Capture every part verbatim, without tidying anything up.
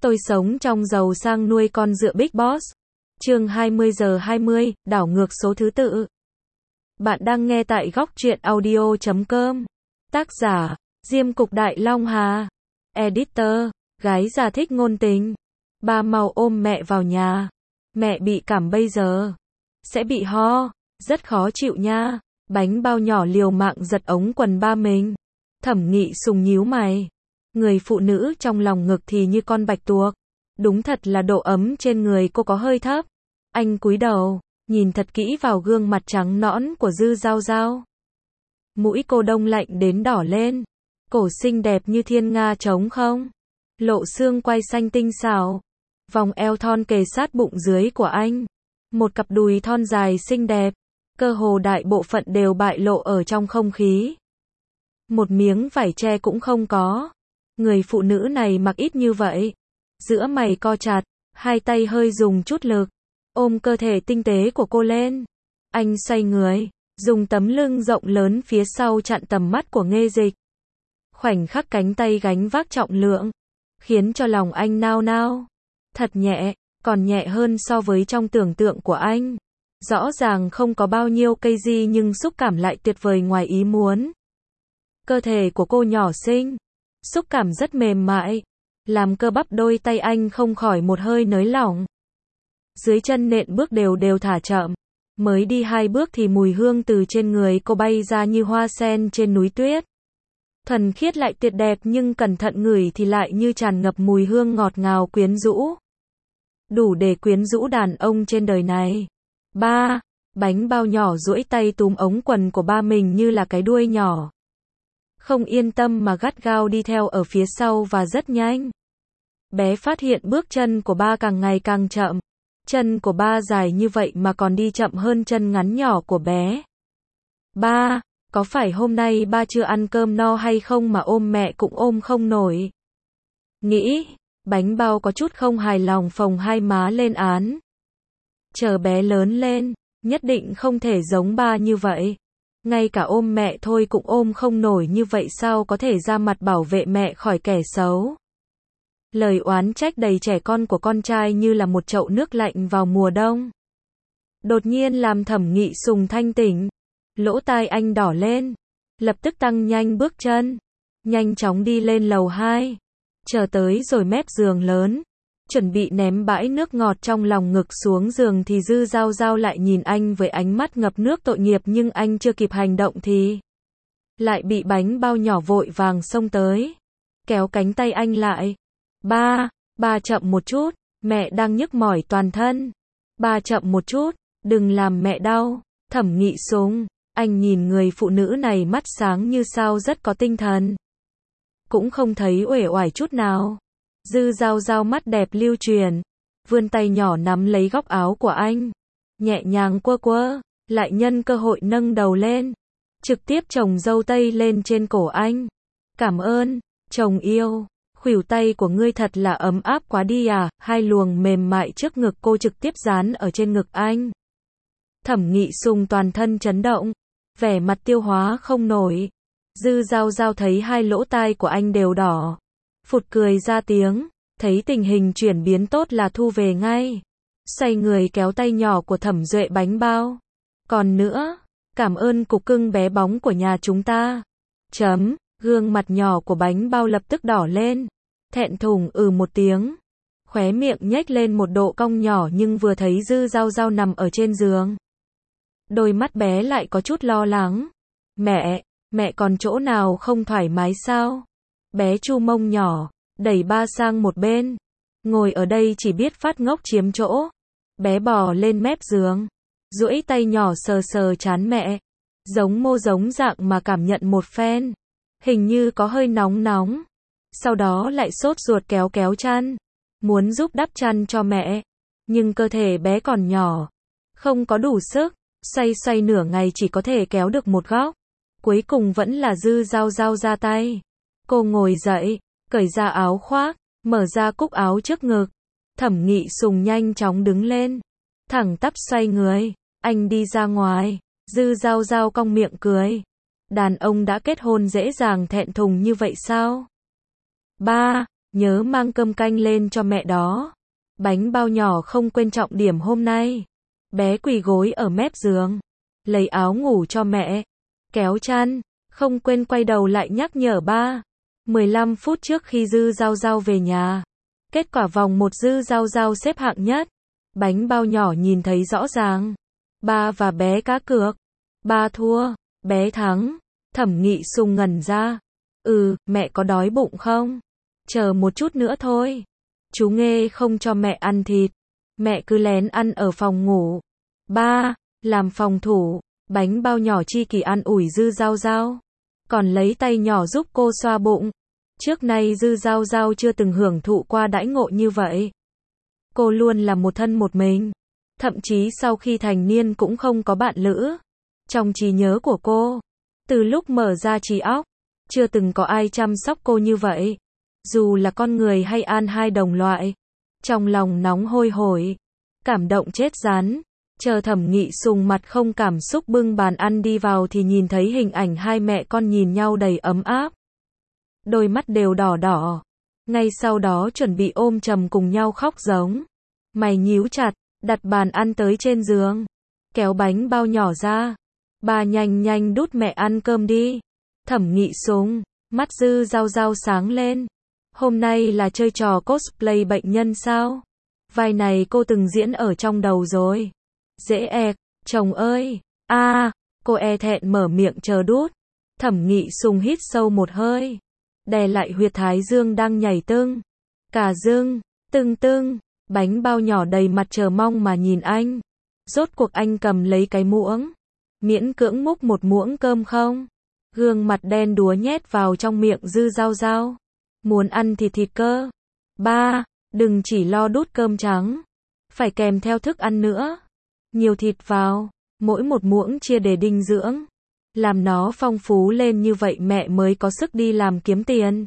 Tôi sống trong giàu sang nuôi con dựa Big Boss. Chương hai mươi giờ hai mươi, đảo ngược số thứ tự. Bạn đang nghe tại góc truyện audio chấm com. Tác giả, Diêm Cục Đại Long Hà. Editor, gái già thích ngôn tình. Ba mau ôm mẹ vào nhà. Mẹ bị cảm bây giờ. Sẽ bị ho. Rất khó chịu nha. Bánh bao nhỏ liều mạng giật ống quần ba mình. Thẩm Nghị Sùng nhíu mày. Người phụ nữ trong lòng ngực thì như con bạch tuộc. Đúng thật là độ ấm trên người cô có hơi thấp. Anh cúi đầu, nhìn thật kỹ vào gương mặt trắng nõn của Dư Giao Giao. Mũi cô đông lạnh đến đỏ lên. Cổ xinh đẹp như thiên nga trống không. Lộ xương quai xanh tinh xảo. Vòng eo thon kề sát bụng dưới của anh. Một cặp đùi thon dài xinh đẹp. Cơ hồ đại bộ phận đều bại lộ ở trong không khí. Một miếng vải che cũng không có. Người phụ nữ này mặc ít như vậy. Giữa mày co chặt, hai tay hơi dùng chút lực, ôm cơ thể tinh tế của cô lên. Anh xoay người, dùng tấm lưng rộng lớn phía sau chặn tầm mắt của Nghê Dịch. Khoảnh khắc cánh tay gánh vác trọng lượng, khiến cho lòng anh nao nao. Thật nhẹ, còn nhẹ hơn so với trong tưởng tượng của anh. Rõ ràng không có bao nhiêu cây gì nhưng xúc cảm lại tuyệt vời ngoài ý muốn. Cơ thể của cô nhỏ xinh, xúc cảm rất mềm mại, làm cơ bắp đôi tay anh không khỏi một hơi nới lỏng. Dưới chân nện bước đều đều thả chậm, mới đi hai bước thì mùi hương từ trên người cô bay ra như hoa sen trên núi tuyết. Thuần khiết lại tuyệt đẹp nhưng cẩn thận ngửi thì lại như tràn ngập mùi hương ngọt ngào quyến rũ. Đủ để quyến rũ đàn ông trên đời này. Ba, bánh bao nhỏ duỗi tay túm ống quần của ba mình như là cái đuôi nhỏ. Không yên tâm mà gắt gao đi theo ở phía sau và rất nhanh. Bé phát hiện bước chân của ba càng ngày càng chậm. Chân của ba dài như vậy mà còn đi chậm hơn chân ngắn nhỏ của bé. Ba, có phải hôm nay ba chưa ăn cơm no hay không mà ôm mẹ cũng ôm không nổi? Nghĩ, bánh bao có chút không hài lòng phồng hai má lên án. Chờ bé lớn lên, nhất định không thể giống ba như vậy. Ngay cả ôm mẹ thôi cũng ôm không nổi như vậy sao có thể ra mặt bảo vệ mẹ khỏi kẻ xấu. Lời oán trách đầy trẻ con của con trai như là một chậu nước lạnh vào mùa đông. Đột nhiên làm Thẩm Nghị Sùng thanh tỉnh. Lỗ tai anh đỏ lên. Lập tức tăng nhanh bước chân. Nhanh chóng đi lên lầu hai. Chờ tới rồi mép giường lớn. Chuẩn bị ném bãi nước ngọt trong lòng ngực xuống giường thì Dư Giao Giao lại nhìn anh với ánh mắt ngập nước tội nghiệp nhưng anh chưa kịp hành động thì lại bị bánh bao nhỏ vội vàng xông tới. Kéo cánh tay anh lại. Ba, ba chậm một chút, mẹ đang nhức mỏi toàn thân. Ba chậm một chút, đừng làm mẹ đau. Thẩm Nghị Sùng, anh nhìn người phụ nữ này mắt sáng như sao rất có tinh thần. Cũng không thấy uể oải chút nào. Dư Giao Giao mắt đẹp lưu truyền, vươn tay nhỏ nắm lấy góc áo của anh, nhẹ nhàng quơ quơ, lại nhân cơ hội nâng đầu lên, trực tiếp chồng dâu tây lên trên cổ anh. Cảm ơn, chồng yêu, khuỷu tay của ngươi thật là ấm áp quá đi à, hai luồng mềm mại trước ngực cô trực tiếp dán ở trên ngực anh. Thẩm Nghị Sùng toàn thân chấn động, vẻ mặt tiêu hóa không nổi. Dư Giao Giao thấy hai lỗ tai của anh đều đỏ. Phụt cười ra tiếng, thấy tình hình chuyển biến tốt là thu về ngay. Xoay người kéo tay nhỏ của Thẩm Duệ bánh bao. Còn nữa, cảm ơn cục cưng bé bóng của nhà chúng ta. Chấm, gương mặt nhỏ của bánh bao lập tức đỏ lên. Thẹn thùng ừ một tiếng. Khóe miệng nhếch lên một độ cong nhỏ nhưng vừa thấy Dư Giao Giao nằm ở trên giường. Đôi mắt bé lại có chút lo lắng. Mẹ, mẹ còn chỗ nào không thoải mái sao? Bé chu mông nhỏ, đẩy ba sang một bên. Ngồi ở đây chỉ biết phát ngốc chiếm chỗ. Bé bò lên mép giường, duỗi tay nhỏ sờ sờ trán mẹ. Giống mô giống dạng mà cảm nhận một phen. Hình như có hơi nóng nóng. Sau đó lại sốt ruột kéo kéo chăn. Muốn giúp đắp chăn cho mẹ. Nhưng cơ thể bé còn nhỏ. Không có đủ sức. Xoay xoay nửa ngày chỉ có thể kéo được một góc. Cuối cùng vẫn là Dư Giao Giao ra tay. Cô ngồi dậy, cởi ra áo khoác, mở ra cúc áo trước ngực. Thẩm Nghị Sùng nhanh chóng đứng lên, thẳng tắp xoay người, anh đi ra ngoài. Dư Giao Giao cong miệng cười. Đàn ông đã kết hôn dễ dàng thẹn thùng như vậy sao? Ba, nhớ mang cơm canh lên cho mẹ đó. Bánh bao nhỏ không quên trọng điểm hôm nay. Bé quỳ gối ở mép giường, lấy áo ngủ cho mẹ, kéo chăn, không quên quay đầu lại nhắc nhở ba. mười lăm phút trước khi Dư Giao Giao về nhà, kết quả vòng một Dư Giao Giao xếp hạng nhất. Bánh bao nhỏ nhìn thấy rõ ràng. Ba và bé cá cược. Ba thua, bé thắng. Thẩm Nghị Sùng ngẩn ra. Ừ, mẹ có đói bụng không? Chờ một chút nữa thôi. Chú Nghê không cho mẹ ăn thịt. Mẹ cứ lén ăn ở phòng ngủ. Ba, làm phòng thủ. Bánh bao nhỏ chi kỳ an ủi Dư Giao Giao. Còn lấy tay nhỏ giúp cô xoa bụng. Trước nay Dư Giao Giao chưa từng hưởng thụ qua đãi ngộ như vậy. Cô luôn là một thân một mình. Thậm chí sau khi thành niên cũng không có bạn lữ. Trong trí nhớ của cô, từ lúc mở ra trí óc, chưa từng có ai chăm sóc cô như vậy. Dù là con người hay an hai đồng loại. Trong lòng nóng hôi hổi, cảm động chết rắn. Chờ Thẩm Nghị Sùng mặt không cảm xúc bưng bàn ăn đi vào thì nhìn thấy hình ảnh hai mẹ con nhìn nhau đầy ấm áp. Đôi mắt đều đỏ đỏ. Ngay sau đó chuẩn bị ôm chầm cùng nhau khóc giống. Mày nhíu chặt, đặt bàn ăn tới trên giường. Kéo bánh bao nhỏ ra. Ba nhanh nhanh đút mẹ ăn cơm đi. Thẩm Nghị Sùng, mắt Dư Giao Giao sáng lên. Hôm nay là chơi trò cosplay bệnh nhân sao? Vai này cô từng diễn ở trong đầu rồi. Dễ ẹc, chồng ơi. A, à, cô e thẹn mở miệng chờ đút. Thẩm Nghị Sùng hít sâu một hơi, đè lại huyệt thái dương đang nhảy tưng. Cả dương, tưng tưng. Bánh bao nhỏ đầy mặt chờ mong mà nhìn anh. Rốt cuộc anh cầm lấy cái muỗng, miễn cưỡng múc một muỗng cơm không? Gương mặt đen đúa nhét vào trong miệng Dư Giao Giao. Muốn ăn thịt thịt cơ. Ba, đừng chỉ lo đút cơm trắng, phải kèm theo thức ăn nữa. Nhiều thịt vào, mỗi một muỗng chia để dinh dưỡng. Làm nó phong phú lên như vậy mẹ mới có sức đi làm kiếm tiền.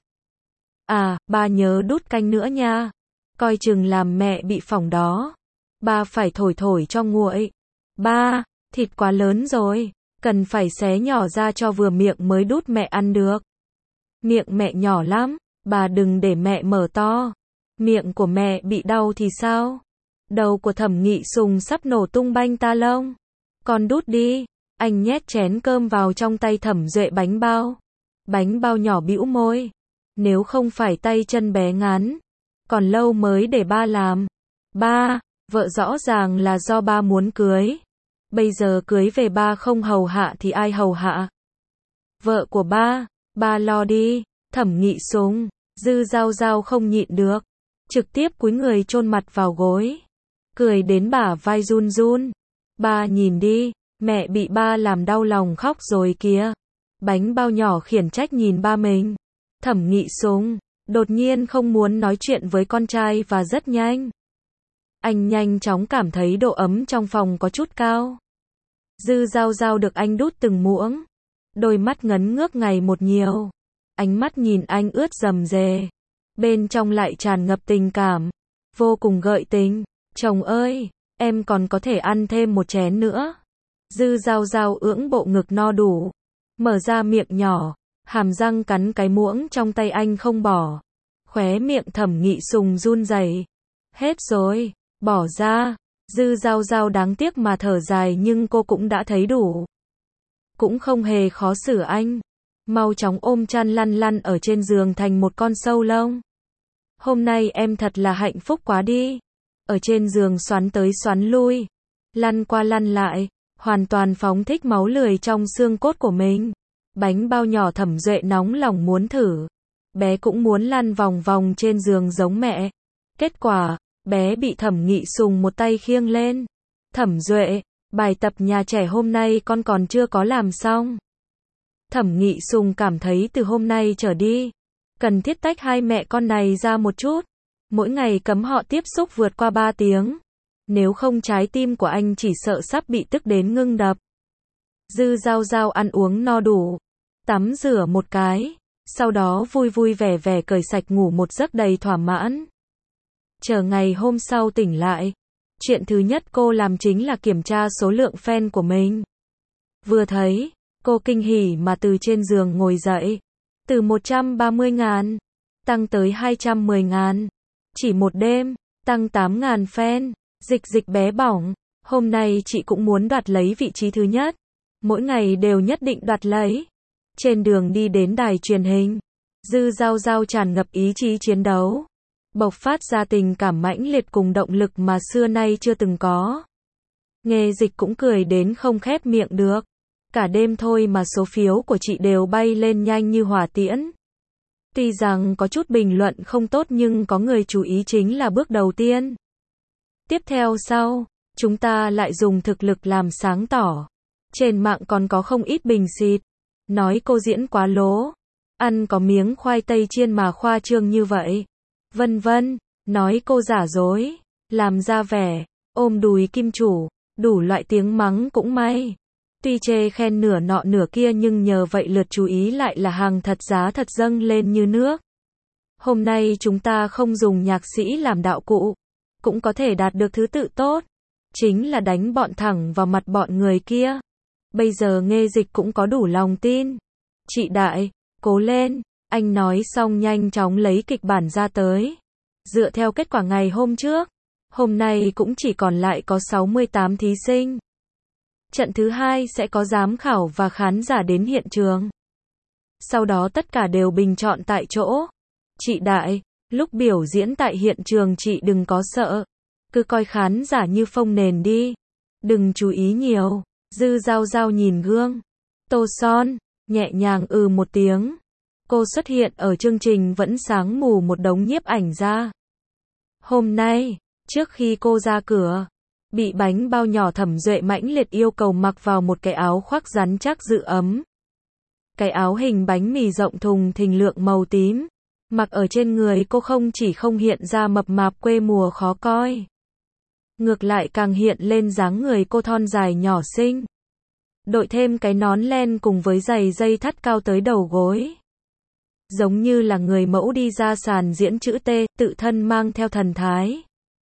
À, ba nhớ đút canh nữa nha. Coi chừng làm mẹ bị phỏng đó. Ba phải thổi thổi cho nguội. Ba, thịt quá lớn rồi, cần phải xé nhỏ ra cho vừa miệng mới đút mẹ ăn được. Miệng mẹ nhỏ lắm, bà đừng để mẹ mở to. Miệng của mẹ bị đau thì sao? Đầu của Thẩm Nghị Sùng sắp nổ tung banh ta lông. Con đút đi. Anh nhét chén cơm vào trong tay Thẩm Duệ bánh bao. Bánh bao nhỏ bĩu môi. Nếu không phải tay chân bé ngắn, còn lâu mới để ba làm. Ba, vợ rõ ràng là do ba muốn cưới. Bây giờ cưới về ba không hầu hạ thì ai hầu hạ? Vợ của ba, ba lo đi. Thẩm Nghị Sùng, Dư Giao Giao không nhịn được, trực tiếp cúi người chôn mặt vào gối, cười đến bả vai run run. Ba nhìn đi, mẹ bị ba làm đau lòng khóc rồi kìa. Bánh bao nhỏ khiển trách nhìn ba mình. Thẩm Nghị Sùng đột nhiên không muốn nói chuyện với con trai và rất nhanh. Anh nhanh chóng cảm thấy độ ấm trong phòng có chút cao. Dư Giao Giao được anh đút từng muỗng, đôi mắt ngấn ngước ngày một nhiều. Ánh mắt nhìn anh ướt rầm rề, bên trong lại tràn ngập tình cảm, vô cùng gợi tình. Chồng ơi, em còn có thể ăn thêm một chén nữa. Dư Giao Giao ưỡng bộ ngực no đủ, mở ra miệng nhỏ, hàm răng cắn cái muỗng trong tay anh không bỏ. Khóe miệng Thẩm Nghị Sùng run rẩy. Hết rồi, bỏ ra. Dư Giao Giao đáng tiếc mà thở dài nhưng cô cũng đã thấy đủ. Cũng không hề khó xử anh. Mau chóng ôm chăn lăn lăn ở trên giường thành một con sâu lông. Hôm nay em thật là hạnh phúc quá đi. Ở trên giường xoắn tới xoắn lui, lăn qua lăn lại, hoàn toàn phóng thích máu lười trong xương cốt của mình. Bánh bao nhỏ Thẩm Duệ nóng lòng muốn thử. Bé cũng muốn lăn vòng vòng trên giường giống mẹ. Kết quả, bé bị Thẩm Nghị Sùng một tay khiêng lên. Thẩm Duệ, bài tập nhà trẻ hôm nay con còn chưa có làm xong. Thẩm Nghị Sùng cảm thấy từ hôm nay trở đi, cần thiết tách hai mẹ con này ra một chút. Mỗi ngày cấm họ tiếp xúc vượt qua ba tiếng. Nếu không trái tim của anh chỉ sợ sắp bị tức đến ngưng đập. Dư Giao Giao ăn uống no đủ, tắm rửa một cái, sau đó vui vui vẻ vẻ cởi sạch ngủ một giấc đầy thỏa mãn. Chờ ngày hôm sau tỉnh lại, chuyện thứ nhất cô làm chính là kiểm tra số lượng fan của mình. Vừa thấy, cô kinh hỉ mà từ trên giường ngồi dậy. Từ một trăm ba mươi ngàn, tăng tới hai trăm mười ngàn. Chỉ một đêm, tăng tám ngàn fan. Dịch dịch bé bỏng, hôm nay chị cũng muốn đoạt lấy vị trí thứ nhất. Mỗi ngày đều nhất định đoạt lấy. Trên đường đi đến đài truyền hình, Dư Giao Giao tràn ngập ý chí chiến đấu, bộc phát ra tình cảm mãnh liệt cùng động lực mà xưa nay chưa từng có. Nghe Dịch cũng cười đến không khép miệng được. Cả đêm thôi mà số phiếu của chị đều bay lên nhanh như hỏa tiễn. Tuy rằng có chút bình luận không tốt nhưng có người chú ý chính là bước đầu tiên. Tiếp theo sau, chúng ta lại dùng thực lực làm sáng tỏ. Trên mạng còn có không ít bình xịt, nói cô diễn quá lố, ăn có miếng khoai tây chiên mà khoa trương như vậy. Vân vân, nói cô giả dối, làm ra vẻ, ôm đùi kim chủ, đủ loại tiếng mắng cũng may. Tuy chê khen nửa nọ nửa kia nhưng nhờ vậy lượt chú ý lại là hàng thật giá thật dâng lên như nước. Hôm nay chúng ta không dùng nhạc sĩ làm đạo cụ, cũng có thể đạt được thứ tự tốt. Chính là đánh bọn thẳng vào mặt bọn người kia. Bây giờ Nghe Dịch cũng có đủ lòng tin. Chị Đại, cố lên, anh nói xong nhanh chóng lấy kịch bản ra tới. Dựa theo kết quả ngày hôm trước, hôm nay cũng chỉ còn lại có sáu mươi tám thí sinh. Trận thứ hai sẽ có giám khảo và khán giả đến hiện trường. Sau đó tất cả đều bình chọn tại chỗ. Chị Đại, lúc biểu diễn tại hiện trường chị đừng có sợ. Cứ coi khán giả như phông nền đi. Đừng chú ý nhiều. Dư Giao Giao nhìn gương. Tô son, nhẹ nhàng ừ một tiếng. Cô xuất hiện ở chương trình vẫn sáng mù một đống nhiếp ảnh ra. Hôm nay, trước khi cô ra cửa, bị bánh bao nhỏ Thẩm Duệ mãnh liệt yêu cầu mặc vào một cái áo khoác rắn chắc giữ ấm. Cái áo hình bánh mì rộng thùng thình lượng màu tím. Mặc ở trên người cô không chỉ không hiện ra mập mạp quê mùa khó coi. Ngược lại càng hiện lên dáng người cô thon dài nhỏ xinh. Đội thêm cái nón len cùng với giày dây thắt cao tới đầu gối. Giống như là người mẫu đi ra sàn diễn chữ T, tự thân mang theo thần thái.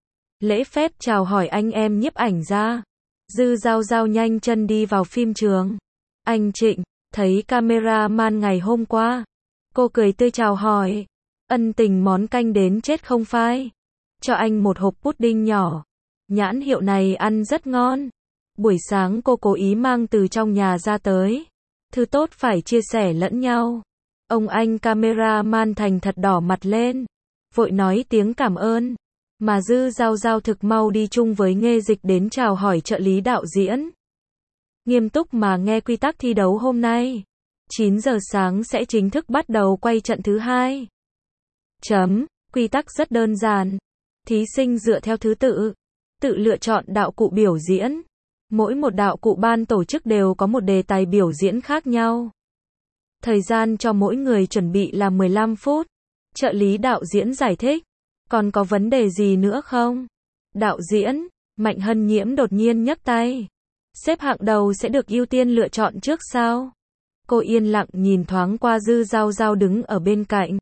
Lễ phép chào hỏi anh em nhiếp ảnh ra. Dư Giao Giao nhanh chân đi vào phim trường. Anh Trịnh, thấy cameraman ngày hôm qua. Cô cười tươi chào hỏi. Ân tình món canh đến chết không phai. Cho anh một hộp pudding nhỏ. Nhãn hiệu này ăn rất ngon. Buổi sáng cô cố ý mang từ trong nhà ra tới. Thứ tốt phải chia sẻ lẫn nhau. Ông anh cameraman thành thật đỏ mặt lên. Vội nói tiếng cảm ơn. Mà Dư Giao Giao thực mau đi chung với Nghe Dịch đến chào hỏi trợ lý đạo diễn. Nghiêm túc mà nghe quy tắc thi đấu hôm nay. chín giờ sáng sẽ chính thức bắt đầu quay trận thứ hai. Chấm, quy tắc rất đơn giản. Thí sinh dựa theo thứ tự, tự lựa chọn đạo cụ biểu diễn. Mỗi một đạo cụ ban tổ chức đều có một đề tài biểu diễn khác nhau. Thời gian cho mỗi người chuẩn bị là mười lăm phút. Trợ lý đạo diễn giải thích. Còn có vấn đề gì nữa không? Đạo diễn, Mạnh Hân Nhiễm đột nhiên nhấc tay. Xếp hạng đầu sẽ được ưu tiên lựa chọn trước sao? Cô yên lặng nhìn thoáng qua Dư Giao Giao đứng ở bên cạnh.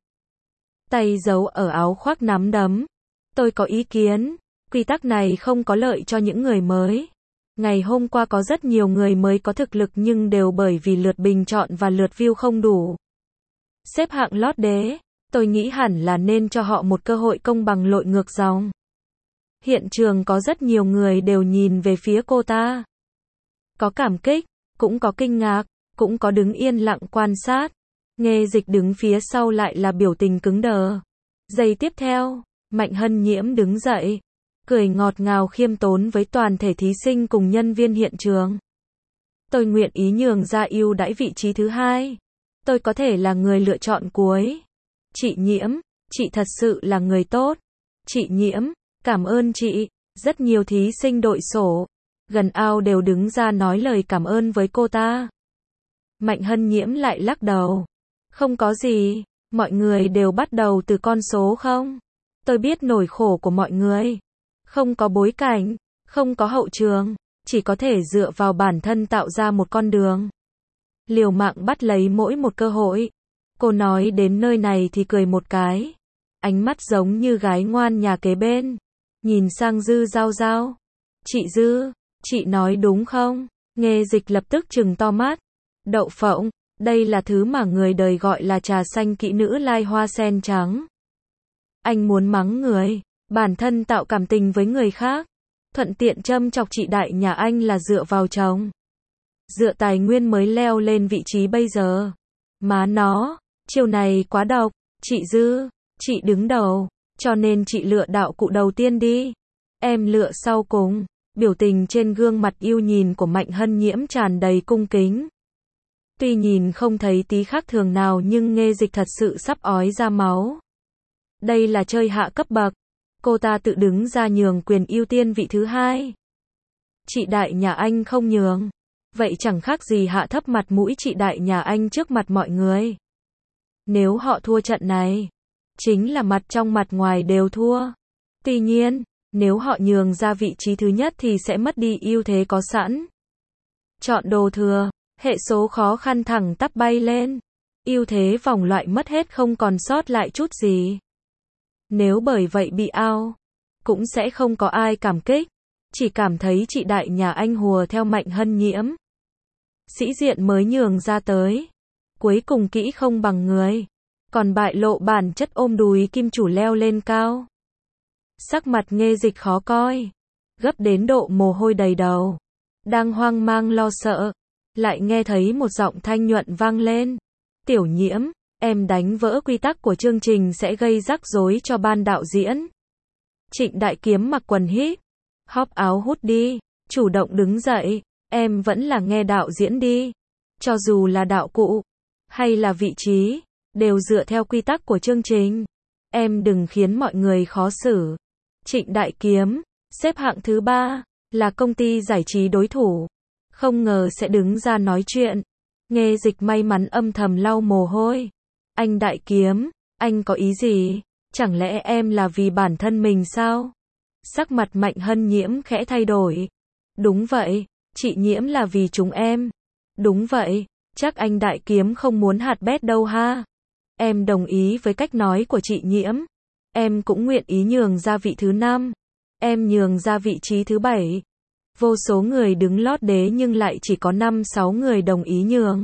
Tay giấu ở áo khoác nắm đấm. Tôi có ý kiến. Quy tắc này không có lợi cho những người mới. Ngày hôm qua có rất nhiều người mới có thực lực nhưng đều bởi vì lượt bình chọn và lượt view không đủ. Xếp hạng lót đế. Tôi nghĩ hẳn là nên cho họ một cơ hội công bằng lội ngược dòng. Hiện trường có rất nhiều người đều nhìn về phía cô ta. Có cảm kích, cũng có kinh ngạc, cũng có đứng yên lặng quan sát. Nghe Dịch đứng phía sau lại là biểu tình cứng đờ. Giây tiếp theo, Mạnh Hân Nhiễm đứng dậy, cười ngọt ngào khiêm tốn với toàn thể thí sinh cùng nhân viên hiện trường. Tôi nguyện ý nhường ra ưu đãi vị trí thứ hai. Tôi có thể là người lựa chọn cuối. Chị Nhiễm, chị thật sự là người tốt. Chị Nhiễm, cảm ơn chị. Rất nhiều thí sinh đội sổ, gần ao đều đứng ra nói lời cảm ơn với cô ta. Mạnh Hân Nhiễm lại lắc đầu. Không có gì, mọi người đều bắt đầu từ con số không. Tôi biết nỗi khổ của mọi người. Không có bối cảnh, không có hậu trường, chỉ có thể dựa vào bản thân tạo ra một con đường. Liều mạng bắt lấy mỗi một cơ hội. Cô nói đến nơi này thì cười một cái. Ánh mắt giống như gái ngoan nhà kế bên. Nhìn sang Dư Giao Giao. Chị Dư, chị nói đúng không? Nghe Dịch lập tức trừng to mắt. Đậu phộng, đây là thứ mà người đời gọi là trà xanh kỹ nữ lai hoa sen trắng. Anh muốn mắng người, bản thân tạo cảm tình với người khác, thuận tiện châm chọc chị đại nhà anh là dựa vào chồng, dựa tài nguyên mới leo lên vị trí bây giờ. Má nó, chiều này quá độc, chị Dư, chị đứng đầu, cho nên chị lựa đạo cụ đầu tiên đi. Em lựa sau cùng. Biểu tình trên gương mặt yêu nhìn của Mạnh Hân Nhiễm tràn đầy cung kính. Tuy nhìn không thấy tí khác thường nào nhưng Nghê Dịch thật sự sắp ói ra máu. Đây là chơi hạ cấp bậc. Cô ta tự đứng ra nhường quyền ưu tiên vị thứ hai. Chị đại nhà anh không nhường. Vậy chẳng khác gì hạ thấp mặt mũi chị đại nhà anh trước mặt mọi người. Nếu họ thua trận này, chính là mặt trong mặt ngoài đều thua. Tuy nhiên, nếu họ nhường ra vị trí thứ nhất thì sẽ mất đi ưu thế có sẵn. Chọn đồ thừa, hệ số khó khăn thẳng tắp bay lên. Ưu thế vòng loại mất hết không còn sót lại chút gì. Nếu bởi vậy bị out, cũng sẽ không có ai cảm kích. Chỉ cảm thấy chị đại nhà anh hùa theo Mạnh Hân Nhiễm. Sĩ diện mới nhường ra tới. Cuối cùng kỹ không bằng người. Còn bại lộ bản chất ôm đùi kim chủ leo lên cao. Sắc mặt Nghê Dịch khó coi, gấp đến độ mồ hôi đầy đầu. Đang hoang mang lo sợ, lại nghe thấy một giọng thanh nhuận vang lên. Tiểu Nhiễm, em đánh vỡ quy tắc của chương trình sẽ gây rắc rối cho ban đạo diễn. Trịnh Đại Kiếm mặc quần hít, hóp áo hút đi, chủ động đứng dậy. Em vẫn là nghe đạo diễn đi. Cho dù là đạo cụ, hay là vị trí, đều dựa theo quy tắc của chương trình. Em đừng khiến mọi người khó xử. Trịnh Đại Kiếm, xếp hạng thứ ba, là công ty giải trí đối thủ. Không ngờ sẽ đứng ra nói chuyện. Nghê Dịch may mắn âm thầm lau mồ hôi. Anh Đại Kiếm, anh có ý gì? Chẳng lẽ em là vì bản thân mình sao? Sắc mặt Mạnh Hân Nhiễm khẽ thay đổi. Đúng vậy, chị Nhiễm là vì chúng em. Đúng vậy, chắc anh Đại Kiếm không muốn hạt bét đâu ha. Em đồng ý với cách nói của chị Nhiễm. Em cũng nguyện ý nhường ra vị thứ năm. Em nhường ra vị trí thứ bảy. Vô số người đứng lót đế nhưng lại chỉ có năm sáu người đồng ý nhường.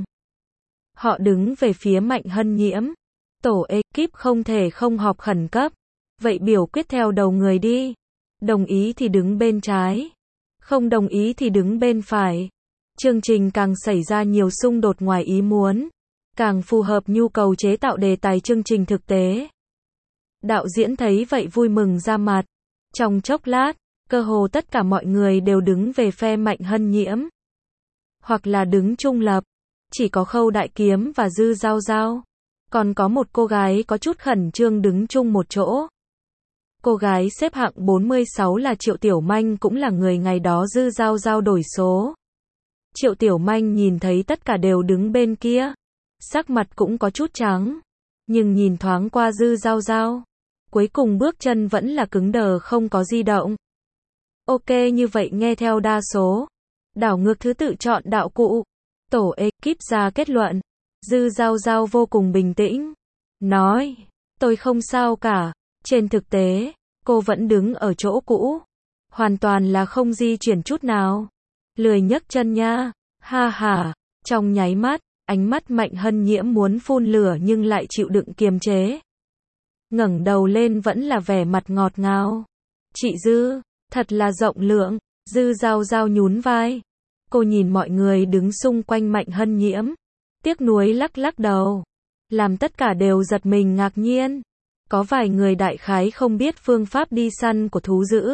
Họ đứng về phía Mạnh Hân Nhiễm. Tổ ekip không thể không họp khẩn cấp. Vậy biểu quyết theo đầu người đi. Đồng ý thì đứng bên trái. Không đồng ý thì đứng bên phải. Chương trình càng xảy ra nhiều xung đột ngoài ý muốn. Càng phù hợp nhu cầu chế tạo đề tài chương trình thực tế. Đạo diễn thấy vậy vui mừng ra mặt. Trong chốc lát, cơ hồ tất cả mọi người đều đứng về phe Mạnh Hân Nhiễm. Hoặc là đứng trung lập. Chỉ có Khâu Đại Kiếm và Dư Giao Giao. Còn có một cô gái có chút khẩn trương đứng chung một chỗ. Cô gái xếp hạng bốn mươi sáu là Triệu Tiểu Manh, cũng là người ngày đó Dư Giao Giao đổi số. Triệu Tiểu Manh nhìn thấy tất cả đều đứng bên kia. Sắc mặt cũng có chút trắng. Nhưng nhìn thoáng qua Dư Giao Giao. Cuối cùng bước chân vẫn là cứng đờ không có di động. Ok, như vậy nghe theo đa số. Đảo ngược thứ tự chọn đạo cụ. Tổ ekip ra kết luận. Dư Giao Giao vô cùng bình tĩnh. Nói, tôi không sao cả. Trên thực tế, cô vẫn đứng ở chỗ cũ. Hoàn toàn là không di chuyển chút nào. Lười nhấc chân nha. Ha ha. Trong nháy mắt, ánh mắt Mạnh Hân Nhiễm muốn phun lửa nhưng lại chịu đựng kiềm chế. Ngẩng đầu lên vẫn là vẻ mặt ngọt ngào. Chị Dư, thật là rộng lượng. Dư Giao Giao nhún vai. Cô nhìn mọi người đứng xung quanh Mạnh Hân Nhiễm. Tiếc nuối lắc lắc đầu. Làm tất cả đều giật mình ngạc nhiên. Có vài người đại khái không biết phương pháp đi săn của thú dữ.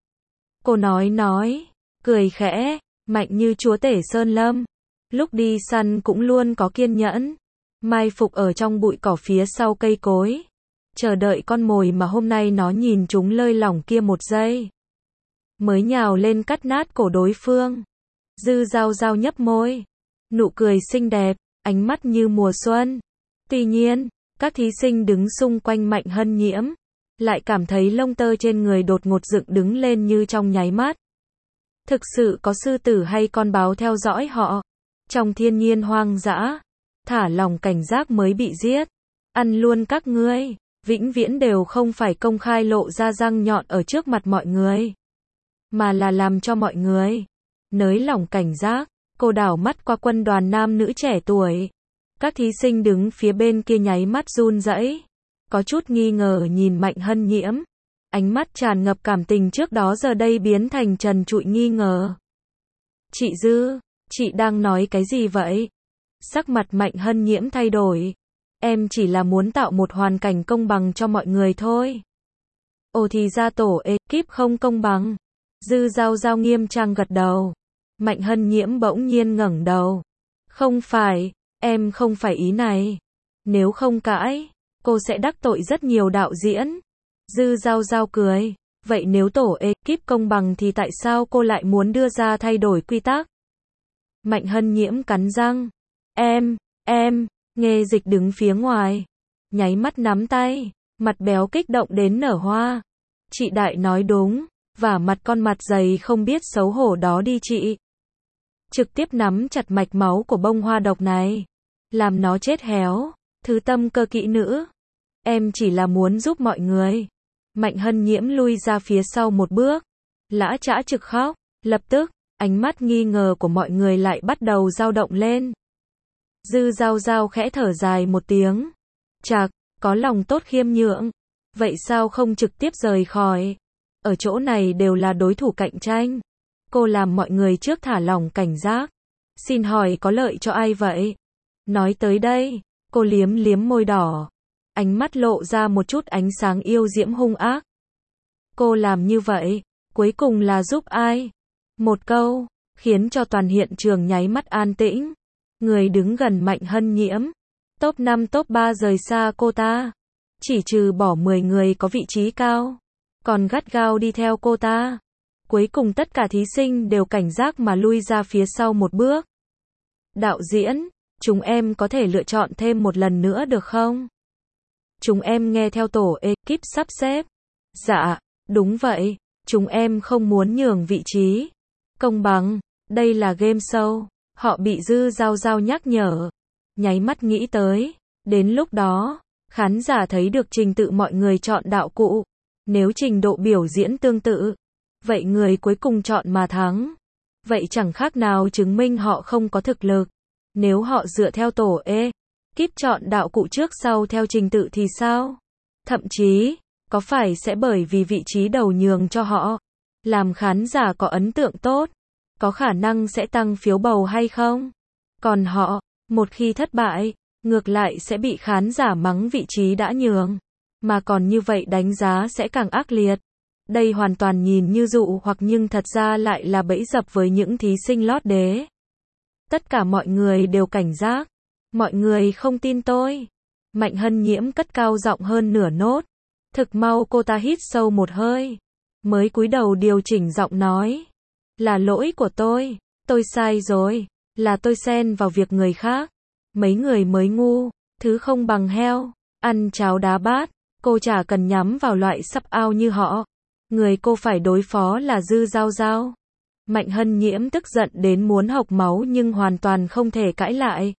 Cô nói nói, cười khẽ, mạnh như chúa tể sơn lâm. Lúc đi săn cũng luôn có kiên nhẫn. Mai phục ở trong bụi cỏ phía sau cây cối. Chờ đợi con mồi mà hôm nay nó nhìn chúng lơi lỏng kia một giây. Mới nhào lên cắt nát cổ đối phương. Dư Giao Giao nhấp môi. Nụ cười xinh đẹp, ánh mắt như mùa xuân. Tuy nhiên, các thí sinh đứng xung quanh Mạnh Hân Nhiễm. Lại cảm thấy lông tơ trên người đột ngột dựng đứng lên như trong nháy mắt. Thực sự có sư tử hay con báo theo dõi họ. Trong thiên nhiên hoang dã. Thả lòng cảnh giác mới bị giết. Ăn luôn các ngươi. Vĩnh viễn đều không phải công khai lộ ra răng nhọn ở trước mặt mọi người. Mà là làm cho mọi người nới lỏng cảnh giác. Cô đảo mắt qua quân đoàn nam nữ trẻ tuổi. Các thí sinh đứng phía bên kia nháy mắt run rẩy. có chút nghi ngờ nhìn Mạnh Hân Nhiễm. Ánh mắt tràn ngập cảm tình trước đó giờ đây biến thành trần trụi nghi ngờ. Chị Dư, chị đang nói cái gì vậy? Sắc mặt Mạnh Hân Nhiễm thay đổi. Em chỉ là muốn tạo một hoàn cảnh công bằng cho mọi người thôi. Ồ thì ra tổ ekip không công bằng. Dư Giao Giao nghiêm trang gật đầu. Mạnh Hân Nhiễm bỗng nhiên ngẩng đầu. Không phải, em không phải ý này. Nếu không cãi, cô sẽ đắc tội rất nhiều đạo diễn. Dư Giao Giao cười. Vậy nếu tổ ekip công bằng thì tại sao cô lại muốn đưa ra thay đổi quy tắc? Mạnh Hân Nhiễm cắn răng. Em, em, Nghe Dịch đứng phía ngoài. Nháy mắt nắm tay, mặt béo kích động đến nở hoa. Chị Đại nói đúng, vả mặt con mặt dày không biết xấu hổ đó đi chị. Trực tiếp nắm chặt mạch máu của bông hoa độc này. Làm nó chết héo, thứ tâm cơ kỹ nữ. Em chỉ là muốn giúp mọi người. Mạnh Hân Nhiễm lui ra phía sau một bước. Lã chã trực khóc. Lập tức, ánh mắt nghi ngờ của mọi người lại bắt đầu dao động lên. Dư Giao Giao khẽ thở dài một tiếng. Chạc, có lòng tốt khiêm nhượng. Vậy sao không trực tiếp rời khỏi? Ở chỗ này đều là đối thủ cạnh tranh. Cô làm mọi người trước thả lỏng cảnh giác. Xin hỏi có lợi cho ai vậy? Nói tới đây, cô liếm liếm môi đỏ. Ánh mắt lộ ra một chút ánh sáng yêu diễm hung ác. Cô làm như vậy, cuối cùng là giúp ai? Một câu, khiến cho toàn hiện trường nháy mắt an tĩnh. Người đứng gần Mạnh Hân Nhiễm. Top năm top ba rời xa cô ta. Chỉ trừ bỏ mười người có vị trí cao. Còn gắt gao đi theo cô ta. Cuối cùng tất cả thí sinh đều cảnh giác mà lui ra phía sau một bước. Đạo diễn, chúng em có thể lựa chọn thêm một lần nữa được không? Chúng em nghe theo tổ ekip sắp xếp. Dạ, đúng vậy, chúng em không muốn nhường vị trí. Công bằng, đây là game show. Họ bị Dư Giao Giao nhắc nhở. Nháy mắt nghĩ tới. Đến lúc đó, khán giả thấy được trình tự mọi người chọn đạo cụ. Nếu trình độ biểu diễn tương tự, vậy người cuối cùng chọn mà thắng. Vậy chẳng khác nào chứng minh họ không có thực lực. Nếu họ dựa theo tổ E, kíp chọn đạo cụ trước sau theo trình tự thì sao? Thậm chí, có phải sẽ bởi vì vị trí đầu nhường cho họ, làm khán giả có ấn tượng tốt, có khả năng sẽ tăng phiếu bầu hay không? Còn họ, một khi thất bại, ngược lại sẽ bị khán giả mắng vị trí đã nhường. Mà còn như vậy đánh giá sẽ càng ác liệt. Đây hoàn toàn nhìn như dụ hoặc nhưng thật ra lại là bẫy dập với những thí sinh lót đế. Tất cả mọi người đều cảnh giác. Mọi người không tin tôi. Mạnh Hân Nhiễm cất cao giọng hơn nửa nốt. Thực mau cô ta hít sâu một hơi. Mới cúi đầu điều chỉnh giọng nói. Là lỗi của tôi. Tôi sai rồi. Là tôi xen vào việc người khác. Mấy người mới ngu. Thứ không bằng heo. Ăn cháo đá bát. Cô chả cần nhắm vào loại sắp ao như họ. Người cô phải đối phó là Dư Giao Giao. Mạnh Hân Nhiễm tức giận đến muốn hộc máu nhưng hoàn toàn không thể cãi lại.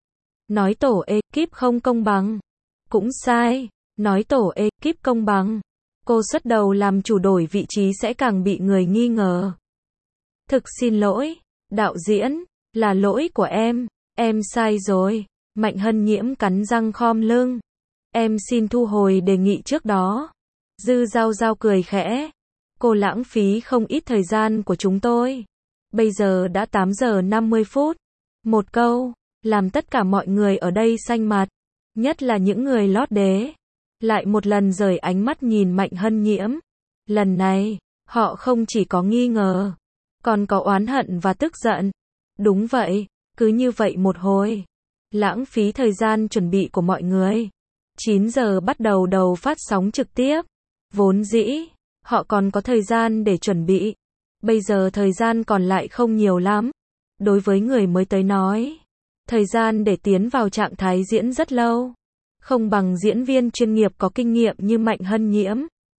Nói tổ ekip không công bằng. Cũng sai. Nói tổ ekip công bằng. Cô xuất đầu làm chủ đổi vị trí sẽ càng bị người nghi ngờ. Thực xin lỗi. Đạo diễn. Là lỗi của em. Em sai rồi. Mạnh Hân Nhiễm cắn răng khom lưng. Em xin thu hồi đề nghị trước đó. Dư Giao Giao cười khẽ. Cô lãng phí không ít thời gian của chúng tôi. Bây giờ đã tám giờ năm mươi phút. Một câu, làm tất cả mọi người ở đây xanh mặt. Nhất là những người lót đế. Lại một lần rời ánh mắt nhìn Mạnh Hân Nhiễm. Lần này, họ không chỉ có nghi ngờ, còn có oán hận và tức giận. Đúng vậy, cứ như vậy một hồi. Lãng phí thời gian chuẩn bị của mọi người. chín giờ bắt đầu đầu phát sóng trực tiếp. Vốn dĩ, họ còn có thời gian để chuẩn bị. Bây giờ thời gian còn lại không nhiều lắm. Đối với người mới tới nói, thời gian để tiến vào trạng thái diễn rất lâu. Không bằng diễn viên chuyên nghiệp có kinh nghiệm như Mạnh Hân Nhiễm.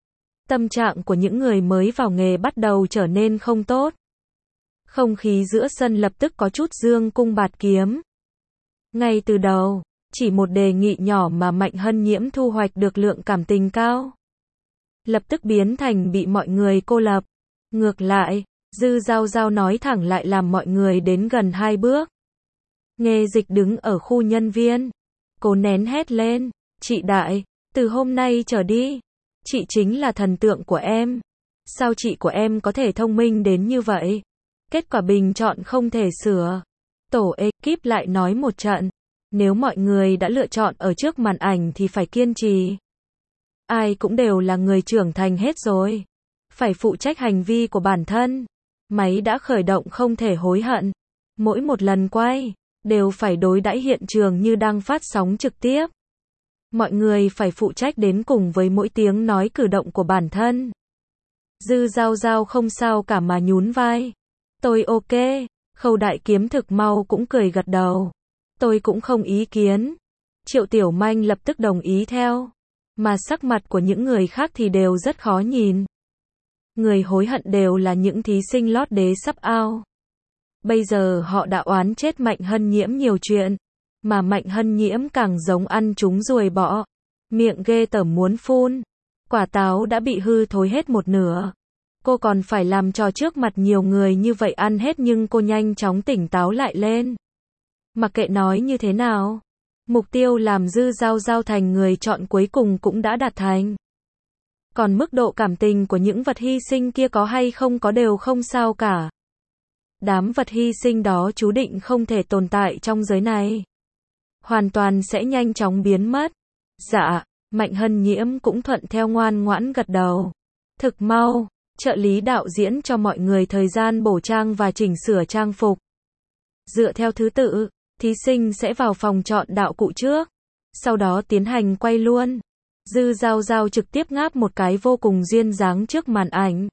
Tâm trạng của những người mới vào nghề bắt đầu trở nên không tốt. Không khí giữa sân lập tức có chút dương cung bạt kiếm. Ngay từ đầu, chỉ một đề nghị nhỏ mà Mạnh Hân Nhiễm thu hoạch được lượng cảm tình cao. Lập tức biến thành bị mọi người cô lập. Ngược lại, Dư Giao Giao nói thẳng lại làm mọi người đến gần hai bước. Nghe Dịch đứng ở khu nhân viên. Cô nén hét lên. Chị Đại, Từ hôm nay trở đi, chị chính là thần tượng của em. Sao chị của em có thể thông minh đến như vậy? Kết quả bình chọn không thể sửa. Tổ ekip lại nói một trận. Nếu mọi người đã lựa chọn ở trước màn ảnh thì phải kiên trì. Ai cũng đều là người trưởng thành hết rồi. Phải phụ trách hành vi của bản thân. Máy đã khởi động không thể hối hận. Mỗi một lần quay, đều phải đối đãi hiện trường như đang phát sóng trực tiếp. Mọi người phải phụ trách đến cùng với mỗi tiếng nói cử động của bản thân. Dư Giao Giao không sao cả mà nhún vai. Tôi ok. Khâu Đại Kiếm thực mau cũng cười gật đầu. Tôi cũng không ý kiến. Triệu Tiểu Manh lập tức đồng ý theo. Mà sắc mặt của những người khác thì đều rất khó nhìn. Người hối hận đều là những thí sinh lót đế sắp out. Bây giờ họ đã oán chết Mạnh Hân Nhiễm nhiều chuyện. Mà Mạnh Hân Nhiễm càng giống ăn trúng ruồi bọ. Miệng ghê tởm muốn phun. Quả táo đã bị hư thối hết một nửa. Cô còn phải làm trò trước mặt nhiều người như vậy ăn hết nhưng cô nhanh chóng tỉnh táo lại lên. Mặc kệ nói như thế nào, mục tiêu làm Dư Giao Giao thành người chọn cuối cùng cũng đã đạt thành. Còn mức độ cảm tình của những vật hy sinh kia có hay không có đều không sao cả. Đám vật hy sinh đó chú định không thể tồn tại trong giới này. Hoàn toàn sẽ nhanh chóng biến mất. Dạ, Mạnh Hân Nhiễm cũng thuận theo ngoan ngoãn gật đầu. Thực mau, trợ lý đạo diễn cho mọi người thời gian bổ trang và chỉnh sửa trang phục. Dựa theo thứ tự, thí sinh sẽ vào phòng chọn đạo cụ trước. Sau đó tiến hành quay luôn. Dư Giao Giao trực tiếp ngáp một cái vô cùng duyên dáng trước màn ảnh.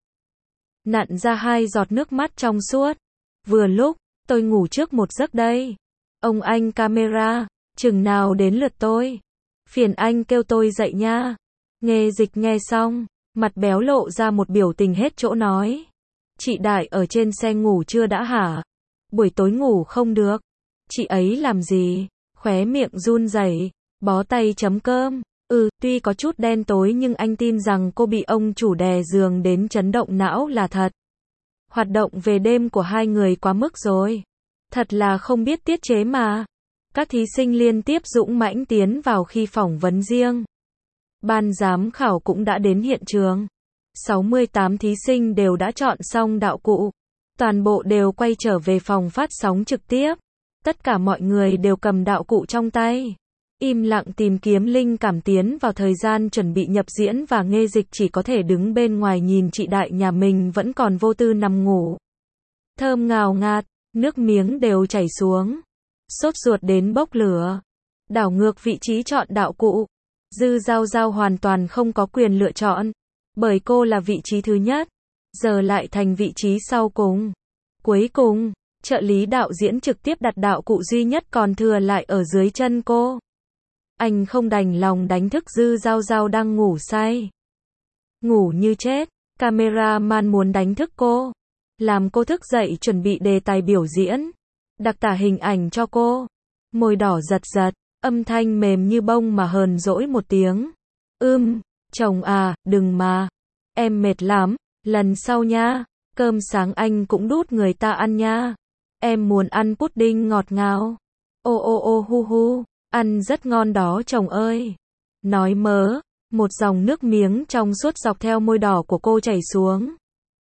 Nặn ra hai giọt nước mắt trong suốt. Vừa lúc, tôi ngủ trước một giấc đây. Ông anh camera, chừng nào đến lượt tôi. Phiền anh kêu tôi dậy nha. Nghe Dịch nghe xong, mặt béo lộ ra một biểu tình hết chỗ nói. Chị Đại ở trên xe ngủ chưa đã hả? Buổi tối ngủ không được. Chị ấy làm gì? Khóe miệng run rẩy, bó tay chấm cơm. Ừ, tuy có chút đen tối nhưng anh tin rằng cô bị ông chủ đè giường đến chấn động não là thật. Hoạt động về đêm của hai người quá mức rồi. Thật là không biết tiết chế mà. Các thí sinh liên tiếp dũng mãnh tiến vào khi phỏng vấn riêng. Ban giám khảo cũng đã đến hiện trường. sáu mươi tám thí sinh đều đã chọn xong đạo cụ. Toàn bộ đều quay trở về phòng phát sóng trực tiếp. Tất cả mọi người đều cầm đạo cụ trong tay. Im lặng tìm kiếm linh cảm tiến vào thời gian chuẩn bị nhập diễn và Nghe Dịch chỉ có thể đứng bên ngoài nhìn chị Đại nhà mình vẫn còn vô tư nằm ngủ. Thơm ngào ngạt, nước miếng đều chảy xuống. Sốt ruột đến bốc lửa. Đảo ngược vị trí chọn đạo cụ. Dư Giao Giao hoàn toàn không có quyền lựa chọn. Bởi cô là vị trí thứ nhất. Giờ lại thành vị trí sau cùng. Cuối cùng, trợ lý đạo diễn trực tiếp đặt đạo cụ duy nhất còn thừa lại ở dưới chân cô. Anh không đành lòng đánh thức Dư Giao Giao đang ngủ say. Ngủ như chết, cameraman muốn đánh thức cô. Làm cô thức dậy chuẩn bị đề tài biểu diễn. Đặc tả hình ảnh cho cô. Môi đỏ giật giật, âm thanh mềm như bông mà hờn dỗi một tiếng. Ưm, chồng à, đừng mà. Em mệt lắm, lần sau nha. Cơm sáng anh cũng đút người ta ăn nha. Em muốn ăn pudding ngọt ngào. Ô ô ô hu hu, ăn rất ngon đó chồng ơi. Nói mớ, một dòng nước miếng trong suốt dọc theo môi đỏ của cô chảy xuống.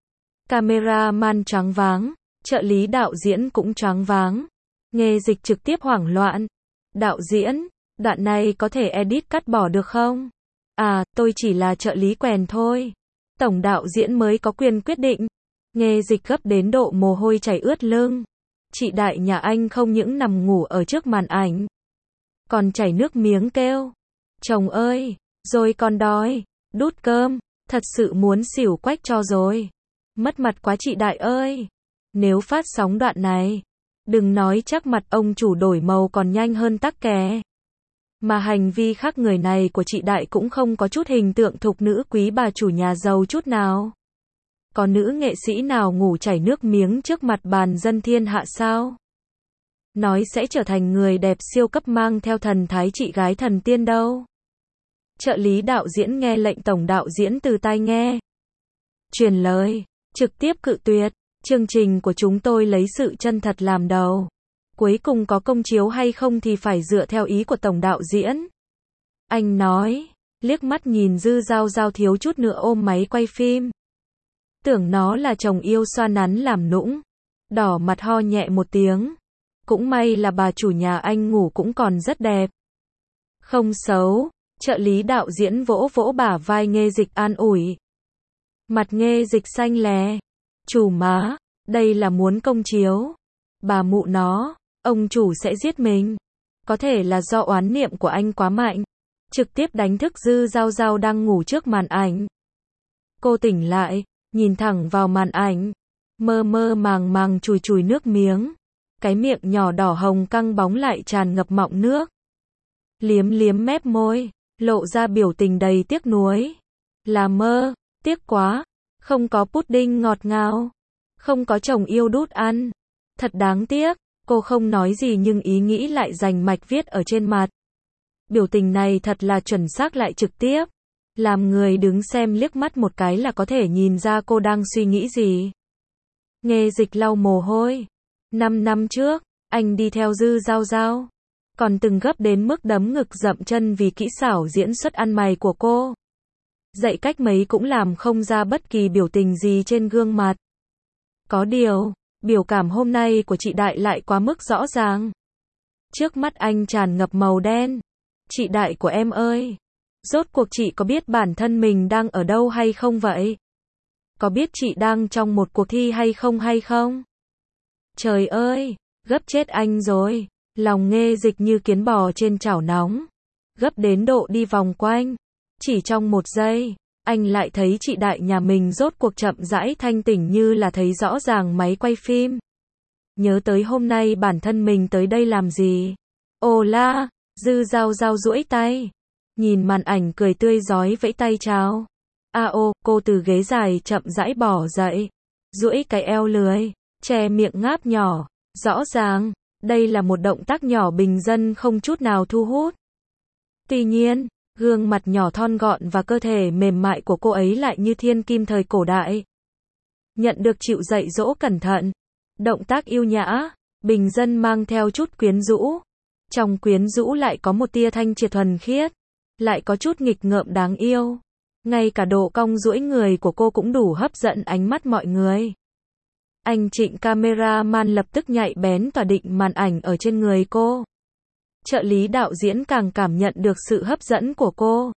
Cameraman choáng váng, trợ lý đạo diễn cũng choáng váng. Nghe Dịch trực tiếp hoảng loạn. Đạo diễn, đoạn này có thể edit cắt bỏ được không? À, tôi chỉ là trợ lý quèn thôi. Tổng đạo diễn mới có quyền quyết định. Nghe Dịch gấp đến độ mồ hôi chảy ướt lưng. Chị Đại nhà anh không những nằm ngủ ở trước màn ảnh, còn chảy nước miếng kêu. Chồng ơi, rồi còn đói, đút cơm, thật sự muốn xỉu quách cho rồi. Mất mặt quá chị Đại ơi. Nếu phát sóng đoạn này, đừng nói chắc mặt ông chủ đổi màu còn nhanh hơn tắc kè. Mà hành vi khác người này của chị Đại cũng không có chút hình tượng thục nữ quý bà chủ nhà giàu chút nào. Có nữ nghệ sĩ nào ngủ chảy nước miếng trước mặt bàn dân thiên hạ sao? Nói sẽ trở thành người đẹp siêu cấp mang theo thần thái chị gái thần tiên đâu. Trợ lý đạo diễn nghe lệnh tổng đạo diễn từ tai nghe. Truyền lời, trực tiếp cự tuyệt. Chương trình của chúng tôi lấy sự chân thật làm đầu. Cuối cùng có công chiếu hay không thì phải dựa theo ý của tổng đạo diễn. Anh nói, liếc mắt nhìn Dư Giao Giao thiếu chút nữa ôm máy quay phim. Tưởng nó là chồng yêu xoa nắn làm nũng. Đỏ mặt ho nhẹ một tiếng. Cũng may là bà chủ nhà anh ngủ cũng còn rất đẹp. Không xấu, trợ lý đạo diễn vỗ vỗ bả vai Nghê Dịch an ủi. Mặt Nghê Dịch xanh lè. Chủ má, đây là muốn công chiếu. Bà mụ nó, ông chủ sẽ giết mình. Có thể là do oán niệm của anh quá mạnh. Trực tiếp đánh thức Dư Giao Giao đang ngủ trước màn ảnh. Cô tỉnh lại, nhìn thẳng vào màn ảnh. Mơ mơ màng màng chùi chùi nước miếng. Cái miệng nhỏ đỏ hồng căng bóng lại tràn ngập mọng nước. Liếm liếm mép môi, lộ ra biểu tình đầy tiếc nuối. Là mơ, tiếc quá. Không có pudding ngọt ngào. Không có chồng yêu đút ăn. Thật đáng tiếc. Cô không nói gì nhưng ý nghĩ lại rành mạch viết ở trên mặt. Biểu tình này thật là chuẩn xác lại trực tiếp. Làm người đứng xem liếc mắt một cái là có thể nhìn ra cô đang suy nghĩ gì. Nghê Dịch lau mồ hôi. Năm năm trước, anh đi theo Dư Giao Giao. Còn từng gấp đến mức đấm ngực dậm chân vì kỹ xảo diễn xuất ăn mày của cô. Dạy cách mấy cũng làm không ra bất kỳ biểu tình gì trên gương mặt. Có điều, biểu cảm hôm nay của chị Đại lại quá mức rõ ràng. Trước mắt anh tràn ngập màu đen. Chị Đại của em ơi! Rốt cuộc chị có biết bản thân mình đang ở đâu hay không vậy? Có biết chị đang trong một cuộc thi hay không hay không? Trời ơi! Gấp chết anh rồi! Lòng Nghê Dịch như kiến bò trên chảo nóng. Gấp đến độ đi vòng quanh. Chỉ trong một giây, anh lại thấy chị Đại nhà mình rốt cuộc chậm rãi thanh tỉnh như là thấy rõ ràng máy quay phim. Nhớ tới hôm nay bản thân mình tới đây làm gì? Ồ la! Dư Giao Giao duỗi tay. Nhìn màn ảnh cười tươi rói vẫy tay chào. A ô, cô từ ghế dài chậm rãi bỏ dậy. Duỗi cái eo lười. Che miệng ngáp nhỏ. Rõ ràng, đây là một động tác nhỏ bình dân không chút nào thu hút. Tuy nhiên, gương mặt nhỏ thon gọn và cơ thể mềm mại của cô ấy lại như thiên kim thời cổ đại. Nhận được chịu dạy dỗ cẩn thận. Động tác yêu nhã, bình dân mang theo chút quyến rũ. Trong quyến rũ lại có một tia thanh triệt thuần khiết. Lại có chút nghịch ngợm đáng yêu. Ngay cả độ cong duỗi người của cô cũng đủ hấp dẫn ánh mắt mọi người. Anh Trịnh cameraman lập tức nhạy bén tỏa định màn ảnh ở trên người cô. Trợ lý đạo diễn càng cảm nhận được sự hấp dẫn của cô.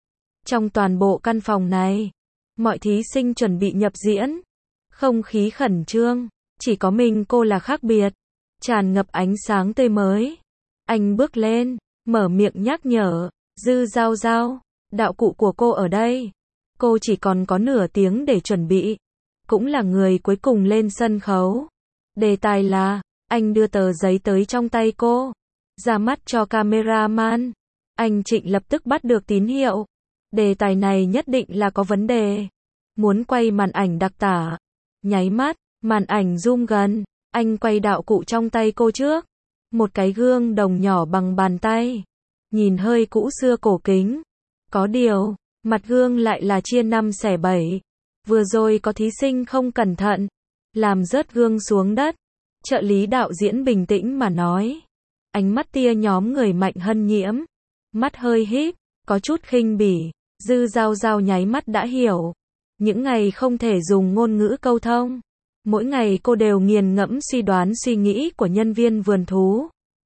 Trong toàn bộ căn phòng này, mọi thí sinh chuẩn bị nhập diễn. Không khí khẩn trương, chỉ có mình cô là khác biệt. Tràn ngập ánh sáng tươi mới. Anh bước lên, mở miệng nhắc nhở. Dư Giao Giao, đạo cụ của cô ở đây. Cô chỉ còn có nửa tiếng để chuẩn bị. Cũng là người cuối cùng lên sân khấu. Đề tài là, anh đưa tờ giấy tới trong tay cô. Ra mắt cho cameraman. Anh Trịnh lập tức bắt được tín hiệu. Đề tài này nhất định là có vấn đề. Muốn quay màn ảnh đặc tả. Nháy mắt, màn ảnh zoom gần. Anh quay đạo cụ trong tay cô trước. Một cái gương đồng nhỏ bằng bàn tay. Nhìn hơi cũ xưa cổ kính. Có điều, mặt gương lại là chia năm xẻ bảy. Vừa rồi có thí sinh không cẩn thận. Làm rớt gương xuống đất. Trợ lý đạo diễn bình tĩnh mà nói. Ánh mắt tia nhóm người Mạnh Hân Nhiễm. Mắt hơi híp, có chút khinh bỉ. Dư Giao Giao nháy mắt đã hiểu. Những ngày không thể dùng ngôn ngữ câu thông. Mỗi ngày cô đều nghiền ngẫm suy đoán suy nghĩ của nhân viên vườn thú.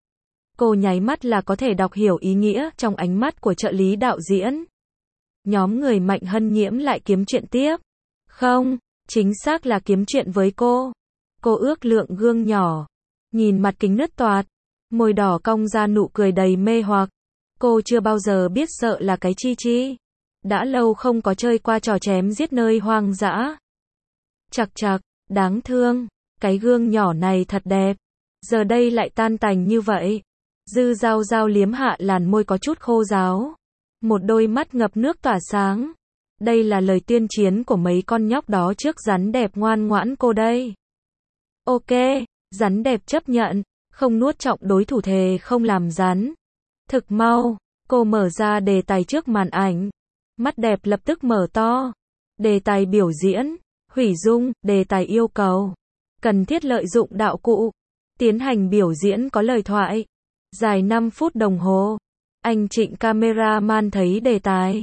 Cô nháy mắt là có thể đọc hiểu ý nghĩa trong ánh mắt của trợ lý đạo diễn. Nhóm người Mạnh Hân Nhiễm lại kiếm chuyện tiếp. Không, chính xác là kiếm chuyện với cô. Cô ước lượng gương nhỏ. Nhìn mặt kính nứt toạc. Môi đỏ cong ra nụ cười đầy mê hoặc. Cô chưa bao giờ biết sợ là cái chi chi. Đã lâu không có chơi qua trò chém giết nơi hoang dã. Chạc chạc, đáng thương. Cái gương nhỏ này thật đẹp. Giờ đây lại tan tành như vậy. Dư Giao Giao liếm hạ làn môi có chút khô ráo. Một đôi mắt ngập nước tỏa sáng. Đây là lời tuyên chiến của mấy con nhóc đó trước rắn đẹp ngoan ngoãn cô đây. Ok, rắn đẹp chấp nhận. Không nuốt trọng đối thủ thề không làm rắn. Thực mau, cô mở ra đề tài trước màn ảnh. Mắt đẹp lập tức mở to. Đề tài biểu diễn, hủy dung, đề tài yêu cầu. Cần thiết lợi dụng đạo cụ. Tiến hành biểu diễn có lời thoại. Dài năm phút đồng hồ. Anh Trịnh cameraman thấy đề tài.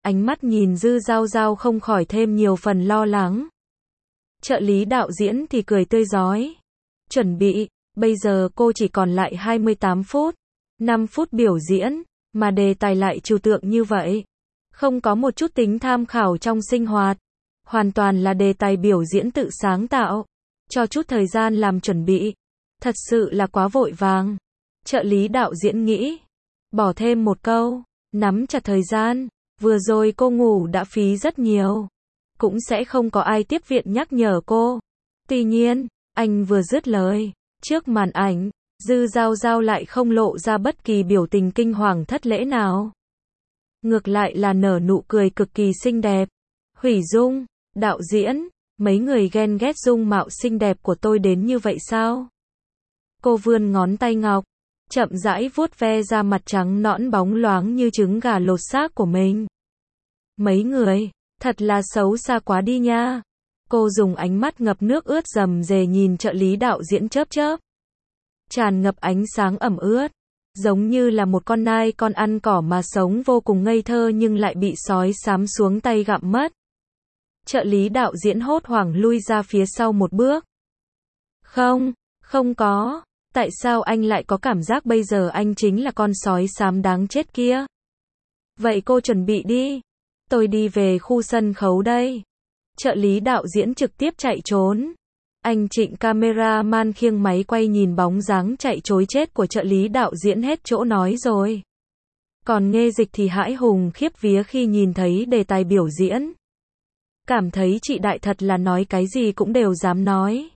Ánh mắt nhìn Dư Giao Giao không khỏi thêm nhiều phần lo lắng. Trợ lý đạo diễn thì cười tươi rói. Chuẩn bị, bây giờ cô chỉ còn lại hai mươi tám phút, năm phút biểu diễn, mà đề tài lại trừu tượng như vậy. Không có một chút tính tham khảo trong sinh hoạt. Hoàn toàn là đề tài biểu diễn tự sáng tạo. Cho chút thời gian làm chuẩn bị. Thật sự là quá vội vàng. Trợ lý đạo diễn nghĩ. Bỏ thêm một câu. Nắm chặt thời gian. Vừa rồi cô ngủ đã phí rất nhiều. Cũng sẽ không có ai tiếp viện nhắc nhở cô. Tuy nhiên, anh vừa dứt lời. Trước màn ảnh, Dư Giao Giao lại không lộ ra bất kỳ biểu tình kinh hoàng thất lễ nào. Ngược lại là nở nụ cười cực kỳ xinh đẹp. Hủy Dung, đạo diễn, mấy người ghen ghét dung mạo xinh đẹp của tôi đến như vậy sao? Cô vươn ngón tay ngọc, chậm rãi vuốt ve da mặt trắng nõn bóng loáng như trứng gà lột xác của mình. Mấy người, thật là xấu xa quá đi nha. Cô dùng ánh mắt ngập nước ướt rầm rề nhìn trợ lý đạo diễn chớp chớp. Tràn ngập ánh sáng ẩm ướt. Giống như là một con nai con ăn cỏ mà sống vô cùng ngây thơ nhưng lại bị sói xám xuống tay gặm mất. Trợ lý đạo diễn hốt hoảng lui ra phía sau một bước. Không, không có. Tại sao anh lại có cảm giác bây giờ anh chính là con sói xám đáng chết kia? Vậy cô chuẩn bị đi. Tôi đi về khu sân khấu đây. Trợ lý đạo diễn trực tiếp chạy trốn. Anh Trịnh cameraman khiêng máy quay nhìn bóng dáng chạy trối chết của trợ lý đạo diễn hết chỗ nói rồi. Còn Nghê Dịch thì hãi hùng khiếp vía khi nhìn thấy đề tài biểu diễn. Cảm thấy chị Đại thật là nói cái gì cũng đều dám nói.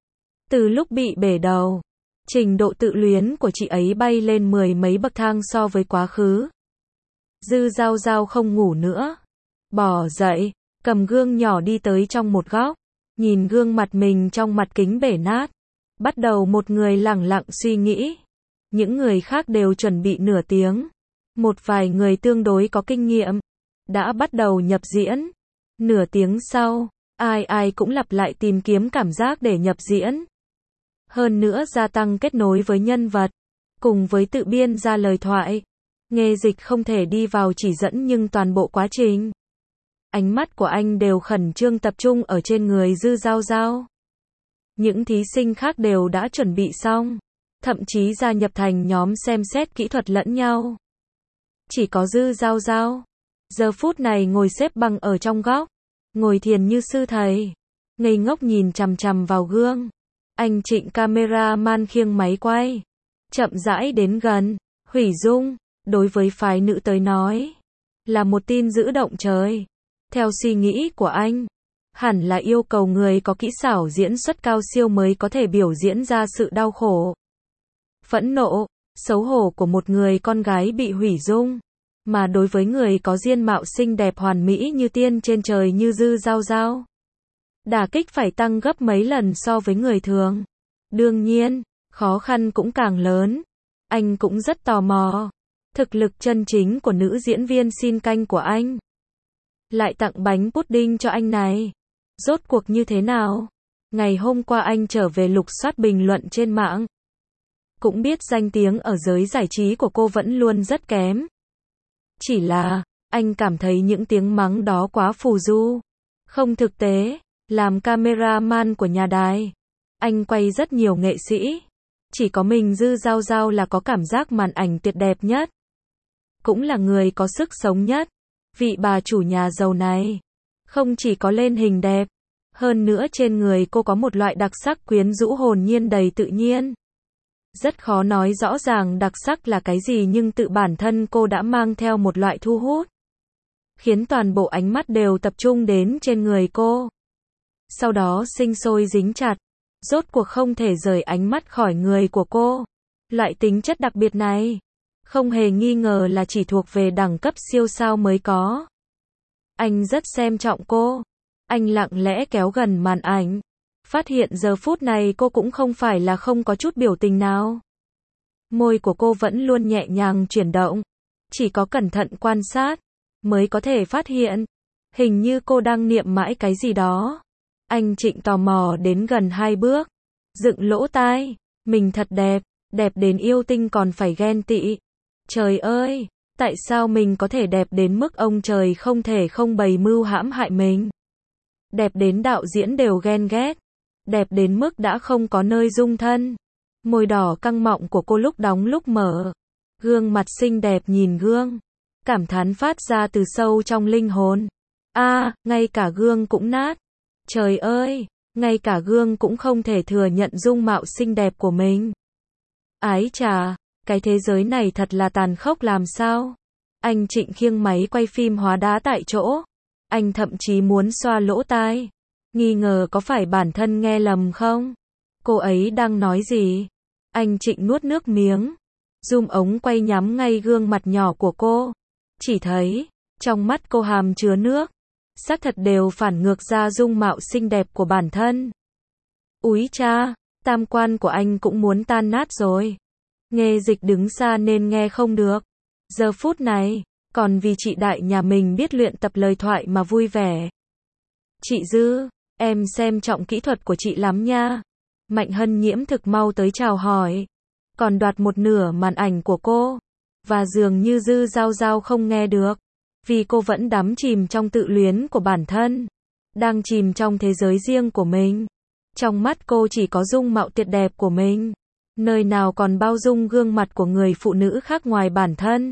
Từ lúc bị bể đầu, trình độ tự luyến của chị ấy bay lên mười mấy bậc thang so với quá khứ. Dư Giao Giao không ngủ nữa. Bỏ dậy, cầm gương nhỏ đi tới trong một góc. Nhìn gương mặt mình trong mặt kính bể nát. Bắt đầu một người lẳng lặng suy nghĩ. Những người khác đều chuẩn bị nửa tiếng. Một vài người tương đối có kinh nghiệm. Đã bắt đầu nhập diễn. Nửa tiếng sau, ai ai cũng lặp lại tìm kiếm cảm giác để nhập diễn. Hơn nữa gia tăng kết nối với nhân vật. Cùng với tự biên ra lời thoại. Nghê Dịch không thể đi vào chỉ dẫn nhưng toàn bộ quá trình. Ánh mắt của anh đều khẩn trương tập trung ở trên người Dư Giao Giao. Những thí sinh khác đều đã chuẩn bị xong. Thậm chí gia nhập thành nhóm xem xét kỹ thuật lẫn nhau. Chỉ có Dư Giao Giao. Giờ phút này ngồi xếp bằng ở trong góc. Ngồi thiền như sư thầy. Ngây ngốc nhìn chằm chằm vào gương. Anh Trịnh cameraman khiêng máy quay. Chậm rãi đến gần. Hủy Dung, đối với phái nữ tới nói. Là một tin dữ động trời. Theo suy nghĩ của anh, hẳn là yêu cầu người có kỹ xảo diễn xuất cao siêu mới có thể biểu diễn ra sự đau khổ, phẫn nộ, xấu hổ của một người con gái bị hủy dung. Mà đối với người có diên mạo xinh đẹp hoàn mỹ như tiên trên trời như Dư Giao Giao, đả kích phải tăng gấp mấy lần so với người thường. Đương nhiên, khó khăn cũng càng lớn. Anh cũng rất tò mò. Thực lực chân chính của nữ diễn viên xin canh của anh. Lại tặng bánh pudding cho anh này. Rốt cuộc như thế nào? Ngày hôm qua anh trở về lục soát bình luận trên mạng. Cũng biết danh tiếng ở giới giải trí của cô vẫn luôn rất kém. Chỉ là, anh cảm thấy những tiếng mắng đó quá phù du. Không thực tế. Làm cameraman của nhà đài, anh quay rất nhiều nghệ sĩ. Chỉ có mình Dư Giao Giao là có cảm giác màn ảnh tuyệt đẹp nhất. Cũng là người có sức sống nhất. Vị bà chủ nhà giàu này, không chỉ có lên hình đẹp, hơn nữa trên người cô có một loại đặc sắc quyến rũ hồn nhiên đầy tự nhiên. Rất khó nói rõ ràng đặc sắc là cái gì nhưng tự bản thân cô đã mang theo một loại thu hút. Khiến toàn bộ ánh mắt đều tập trung đến trên người cô. Sau đó sinh sôi dính chặt. Rốt cuộc không thể rời ánh mắt khỏi người của cô. Loại tính chất đặc biệt này, không hề nghi ngờ là chỉ thuộc về đẳng cấp siêu sao mới có. Anh rất xem trọng cô. Anh lặng lẽ kéo gần màn ảnh. Phát hiện giờ phút này cô cũng không phải là không có chút biểu tình nào. Môi của cô vẫn luôn nhẹ nhàng chuyển động. Chỉ có cẩn thận quan sát, mới có thể phát hiện. Hình như cô đang niệm mãi cái gì đó. Anh Trịnh tò mò đến gần hai bước. Dựng lỗ tai. Mình thật đẹp. Đẹp đến yêu tinh còn phải ghen tị. Trời ơi, Tại sao mình có thể đẹp đến mức ông trời không thể không bày mưu hãm hại mình? Đẹp đến đạo diễn đều ghen ghét. Đẹp đến mức đã không có nơi dung thân. Môi đỏ căng mọng của cô lúc đóng lúc mở. Gương mặt xinh đẹp nhìn gương. Cảm thán phát ra từ sâu trong linh hồn. A, à, ngay cả gương cũng nát. Trời ơi, ngay cả gương cũng không thể thừa nhận dung mạo xinh đẹp của mình. Ái chà, cái thế giới này thật là tàn khốc làm sao? Anh Trịnh khiêng máy quay phim hóa đá tại chỗ. Anh thậm chí muốn xoa lỗ tai. Nghi ngờ có phải bản thân nghe lầm không? Cô ấy đang nói gì? Anh Trịnh nuốt nước miếng. Zoom ống quay nhắm ngay gương mặt nhỏ của cô. Chỉ thấy, trong mắt cô hàm chứa nước. Xác thật đều phản ngược ra dung mạo xinh đẹp của bản thân. Úi cha, tam quan của anh cũng muốn tan nát rồi. Nghe dịch đứng xa nên nghe không được. Giờ phút này, còn vì chị đại nhà mình biết luyện tập lời thoại mà vui vẻ. Chị Dư, em xem trọng kỹ thuật của chị lắm nha. Mạnh Hân Nhiễm thực mau tới chào hỏi. Còn đoạt một nửa màn ảnh của cô. Và dường như Dư Giao Giao không nghe được. Vì cô vẫn đắm chìm trong tự luyến của bản thân. Đang chìm trong thế giới riêng của mình. Trong mắt cô chỉ có dung mạo tuyệt đẹp của mình. Nơi nào còn bao dung gương mặt của người phụ nữ khác ngoài bản thân.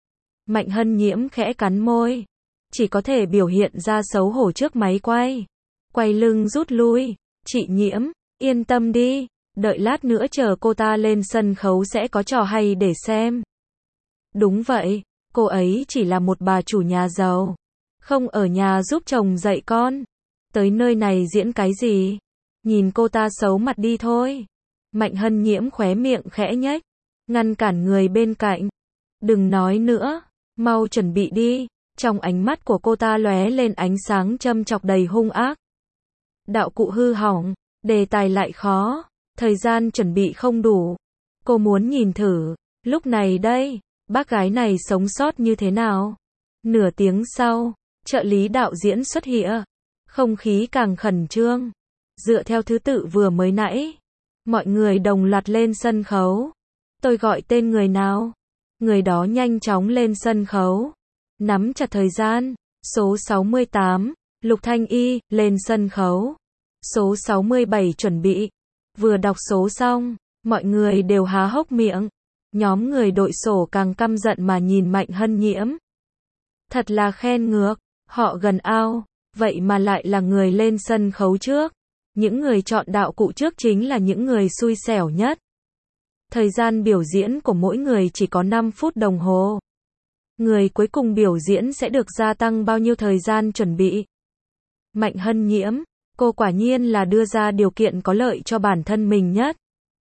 Mạnh Hân Nhiễm khẽ cắn môi. Chỉ có thể biểu hiện ra xấu hổ trước máy quay. Quay lưng rút lui. Chị Nhiễm, yên tâm đi. Đợi lát nữa chờ cô ta lên sân khấu sẽ có trò hay để xem. Đúng vậy, cô ấy chỉ là một bà chủ nhà giàu. Không ở nhà giúp chồng dạy con. Tới nơi này diễn cái gì? Nhìn cô ta xấu mặt đi thôi. Mạnh Hân Nhiễm khóe miệng khẽ nhếch. Ngăn cản người bên cạnh. Đừng nói nữa. Mau chuẩn bị đi. Trong ánh mắt của cô ta lóe lên ánh sáng châm chọc đầy hung ác. Đạo cụ hư hỏng. Đề tài lại khó. Thời gian chuẩn bị không đủ. Cô muốn nhìn thử. Lúc này đây, bác gái này sống sót như thế nào? Nửa tiếng sau, trợ lý đạo diễn xuất hiện. Không khí càng khẩn trương. Dựa theo thứ tự vừa mới nãy. Mọi người đồng loạt lên sân khấu. Tôi gọi tên người nào? Người đó nhanh chóng lên sân khấu. Nắm chặt thời gian. Số sáu mươi tám, Lục Thanh Y, lên sân khấu. Số sáu mươi bảy chuẩn bị. Vừa đọc số xong, mọi người đều há hốc miệng. Nhóm người đội sổ càng căm giận mà nhìn Mạnh Hân Nhiễm. Thật là khen ngược, họ gần ao, vậy mà lại là người lên sân khấu trước. Những người chọn đạo cụ trước chính là những người xui xẻo nhất. Thời gian biểu diễn của mỗi người chỉ có năm phút đồng hồ. Người cuối cùng biểu diễn sẽ được gia tăng bao nhiêu thời gian chuẩn bị? Mạnh Hân Nhiễm, cô quả nhiên là đưa ra điều kiện có lợi cho bản thân mình nhất.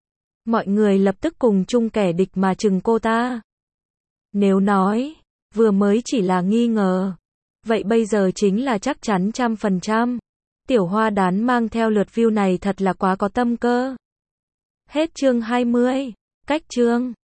Mọi người lập tức cùng chung kẻ địch mà chừng cô ta. Nếu nói, vừa mới chỉ là nghi ngờ, vậy bây giờ chính là chắc chắn trăm phần trăm. Tiểu Hoa Đán mang theo lượt view này thật là quá có tâm cơ. Hết chương hai mươi. Cách chương